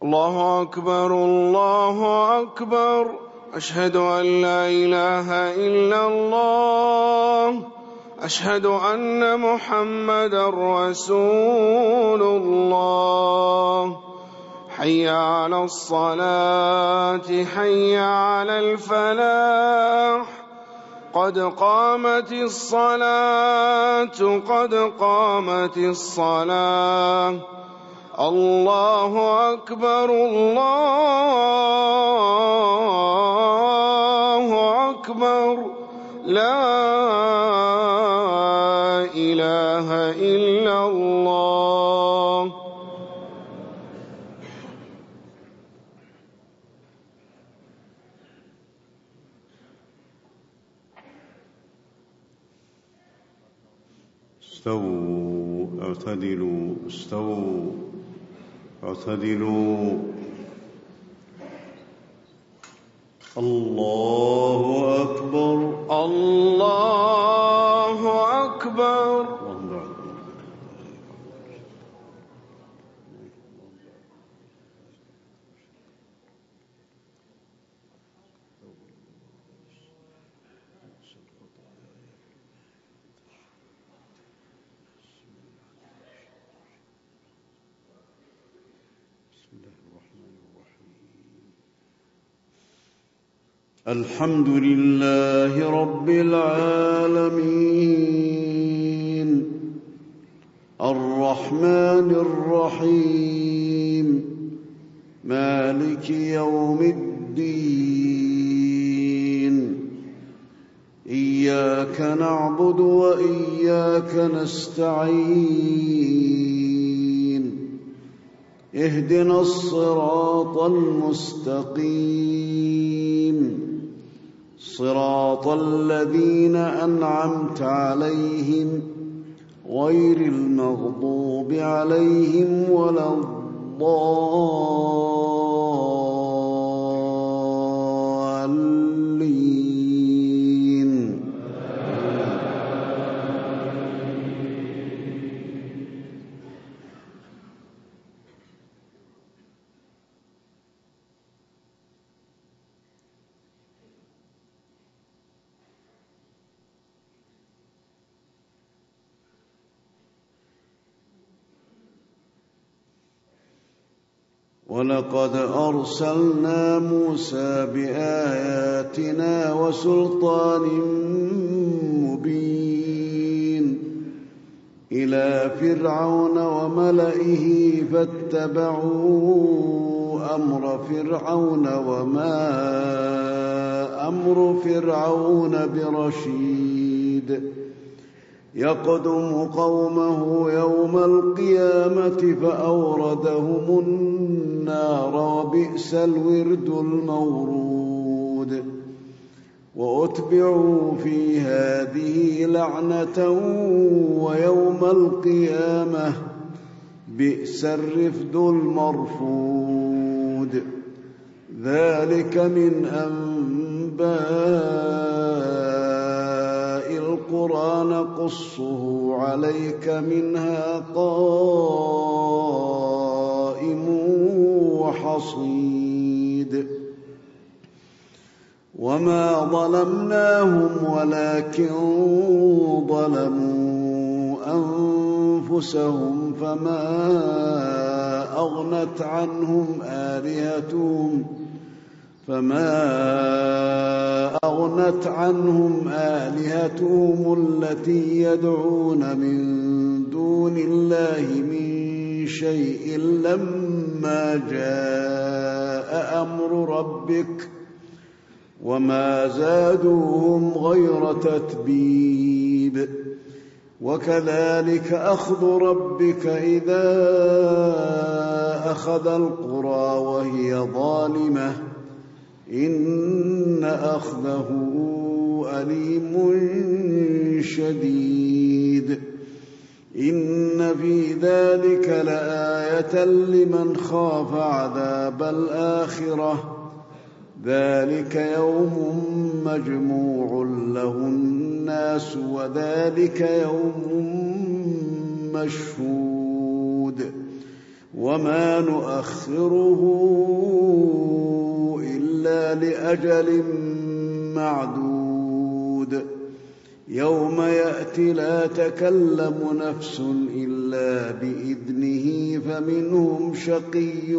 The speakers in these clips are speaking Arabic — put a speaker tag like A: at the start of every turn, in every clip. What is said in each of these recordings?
A: الله أكبر الله أكبر. أشهد أن لا إله إلا الله. أشهد أن محمدا رسول الله. حي على الصلاة حي على الفلاح. قد قامت الصلاة قد قامت الصلاة. الله أكبر الله أكبر. لا إله إلا الله.
B: استووا اعتدلوا استووا اعتدلوا. الله أكبر
A: الله أكبر.
B: الحمد لله رب العالمين الرحمن الرحيم مالك يوم الدين. إياك نعبد وإياك نستعين. اهدنا الصراط المستقيم صراط الذين أنعمت عليهم غير المغضوب عليهم ولا الضالين. ولقد أرسلنا موسى بآياتنا وسلطان مبين إلى فرعون وملئه فاتبعوا أمر فرعون وما أمر فرعون برشيد. يقدم قومه يوم القيامة فأوردهم النار وبئس الورد المورود. وأتبعوا في هذه لعنة ويوم القيامة بئس الرفد المرفود. ذلك من أنباء القرى نقصه عليك منها قائم وحصيد. وما ظلمناهم ولكن ظلموا أنفسهم فما أغنت عنهم آلهتهم التي يدعون من دون الله من شيء لما جاء أمر ربك وما زادوهم غير تتبيب. وكذلك أخذ ربك إذا أخذ القرى وهي ظالمة إن أخذه أليم شديد. إن في ذلك لآية لمن خاف عذاب الآخرة. ذلك يوم مجموع له الناس وذلك يوم مشهود. وما نؤخره إلا لأجل معدود يوم يأتي لا تكلم نفس إلا بإذنه فمنهم شقي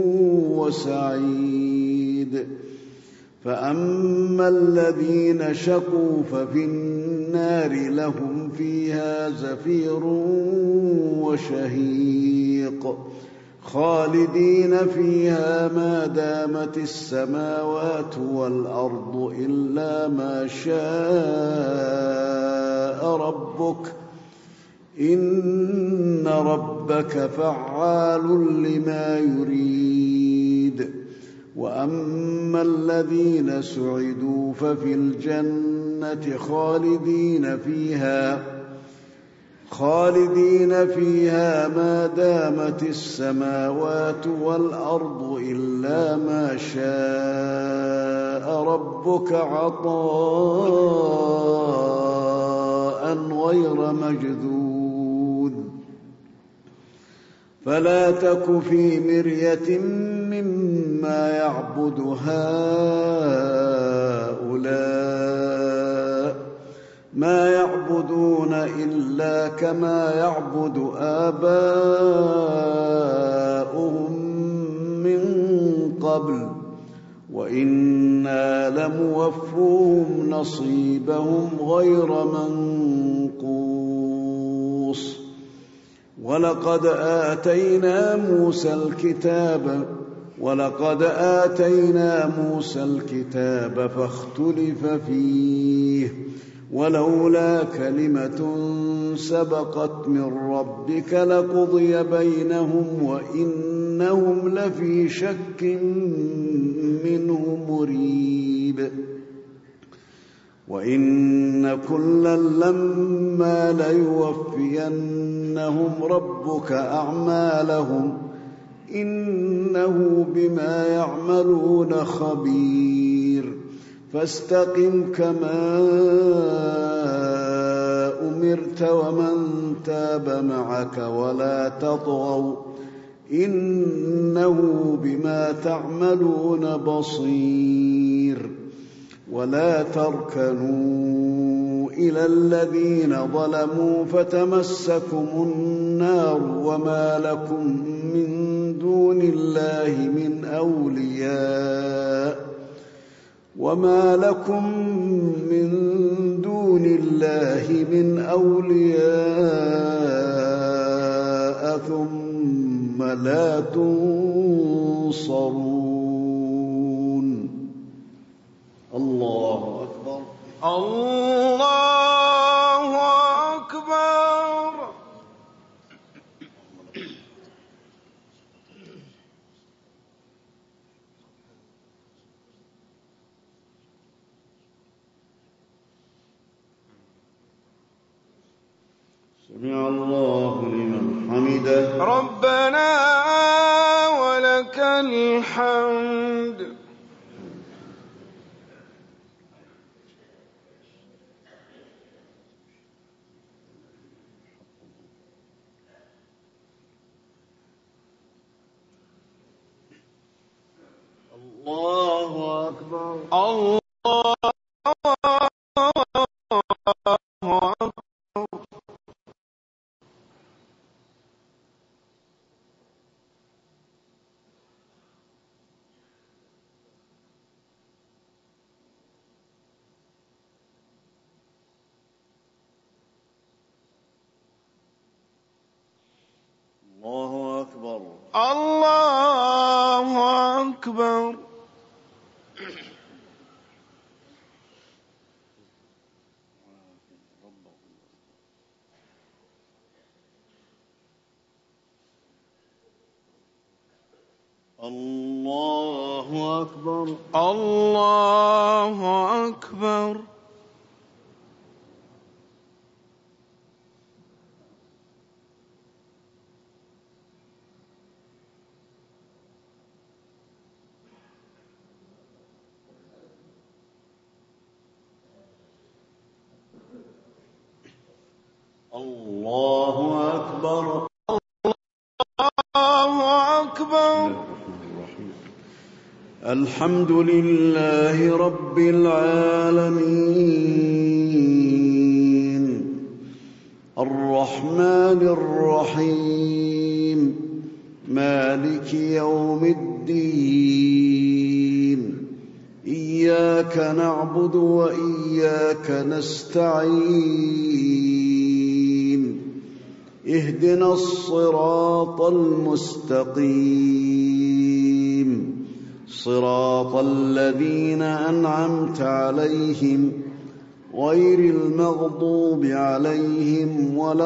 B: وسعيد فأما الذين شقوا ففي النار لهم فيها زفير وشهيق خالدين فيها ما دامت السماوات والأرض إلا ما شاء ربك إن ربك فعال لما يريد وأما الذين سعدوا ففي الجنة خالدين فيها ما دامت السماوات والأرض إلا ما شاء ربك عطاء غير مجذوذ فلا تك في مرية مما يعبد هؤلاء ما يعبدون إلا كما يعبد آباؤهم من قبل وإنا لموفوهم نصيبهم غير منقوص ولقد آتينا موسى الكتاب فاختلف فيه ولولا كلمة سبقت من ربك لقضي بينهم وإنهم لفي شك منه مريب وإن كلا لما ليوفينهم ربك أعمالهم إنه بما يعملون خبير فاستقم كما أمرت ومن تاب معك ولا تطغوا إنه بما تعملون بصير ولا تركنوا إلى الذين ظلموا فتمسكم النار وما لكم من دون الله من أولياء ثم لا تنصرون الله أكبر
A: الله أكبر
B: سمع الله لمن حمده
A: ربنا ولك الحمد
B: الله أكبر
A: الله
B: الله أكبر
A: الله أكبر
B: الله أكبر
A: الله أكبر
B: الله أكبر
A: الله أكبر.
B: الحمد لله رب العالمين الرحمن الرحيم مالك يوم الدين إياك نعبد وإياك نستعين اهدنا الصراط المستقيم صراط الذين أنعمت عليهم غير المغضوب عليهم ولا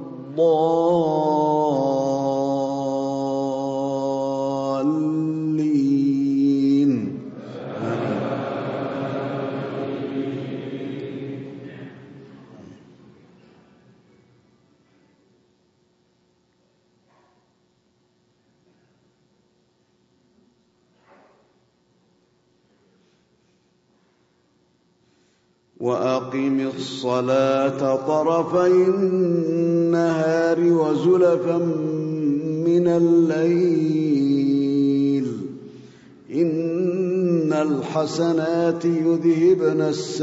B: الضالين. وأقم الصلاة طرفي النهار وزلفا من الليل إن الحسنات يذهبن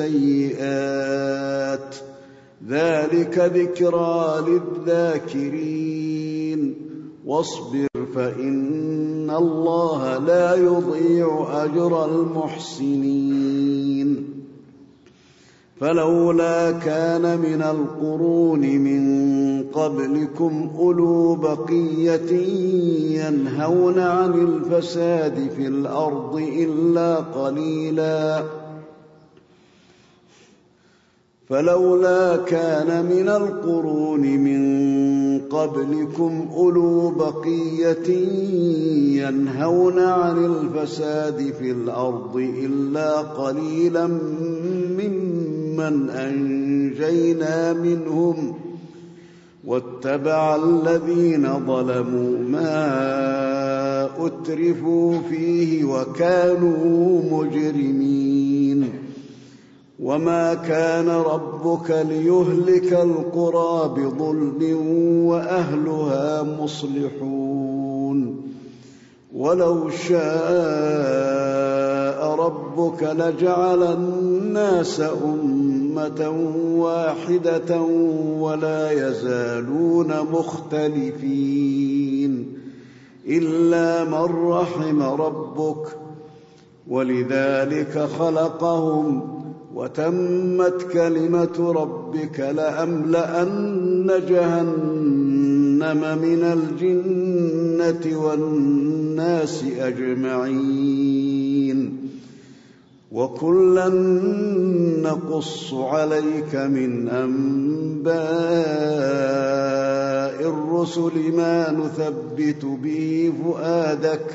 B: السيئات ذلك ذكرى للذاكرين واصبر فإن الله لا يضيع أجر المحسنين فلولا كان من القرون من قبلكم أولو بقية ينهون عن الفساد في الأرض إلا قليلا ممن أنجينا منهم واتبع الذين ظلموا ما أترفوا فيه وكانوا مجرمين وما كان ربك ليهلك القرى بظلم وأهلها مصلحون ولو شاء ربك لجعل الناس أمة واحدة ولا يزالون مختلفين إلا من رحم ربك ولذلك خلقهم وتمت كلمة ربك لأملأن جهنم من الجنة والناس أجمعين وكلا نقص عليك من أنباء الرسل ما نثبت به فؤادك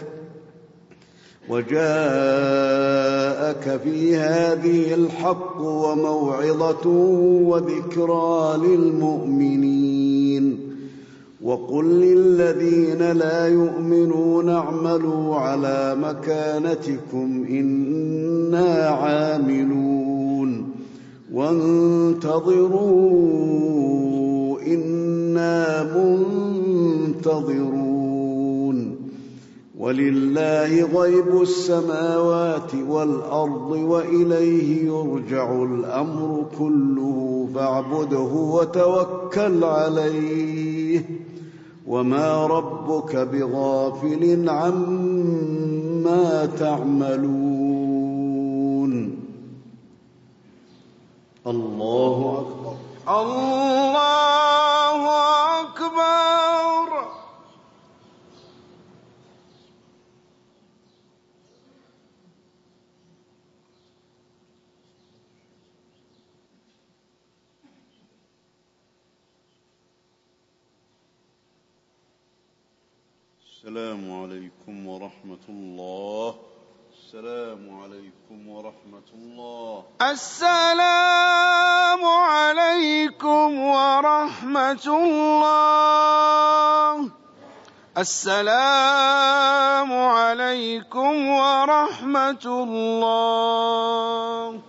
B: وجاءك في هذه الحق وموعظة وذكرى للمؤمنين وقل للذين لا يؤمنون اعملوا على مكانتكم إنا عاملون وانتظروا إنا منتظرون ولله غيب السماوات والأرض وإليه يرجع الأمر كله فاعبده وتوكل عليه وما ربك بغافل عما تعملون. الله أكبر.
A: الله أكبر.
B: السلام عليكم ورحمة الله. السلام عليكم ورحمة الله.
A: السلام عليكم ورحمة الله. السلام عليكم ورحمة الله.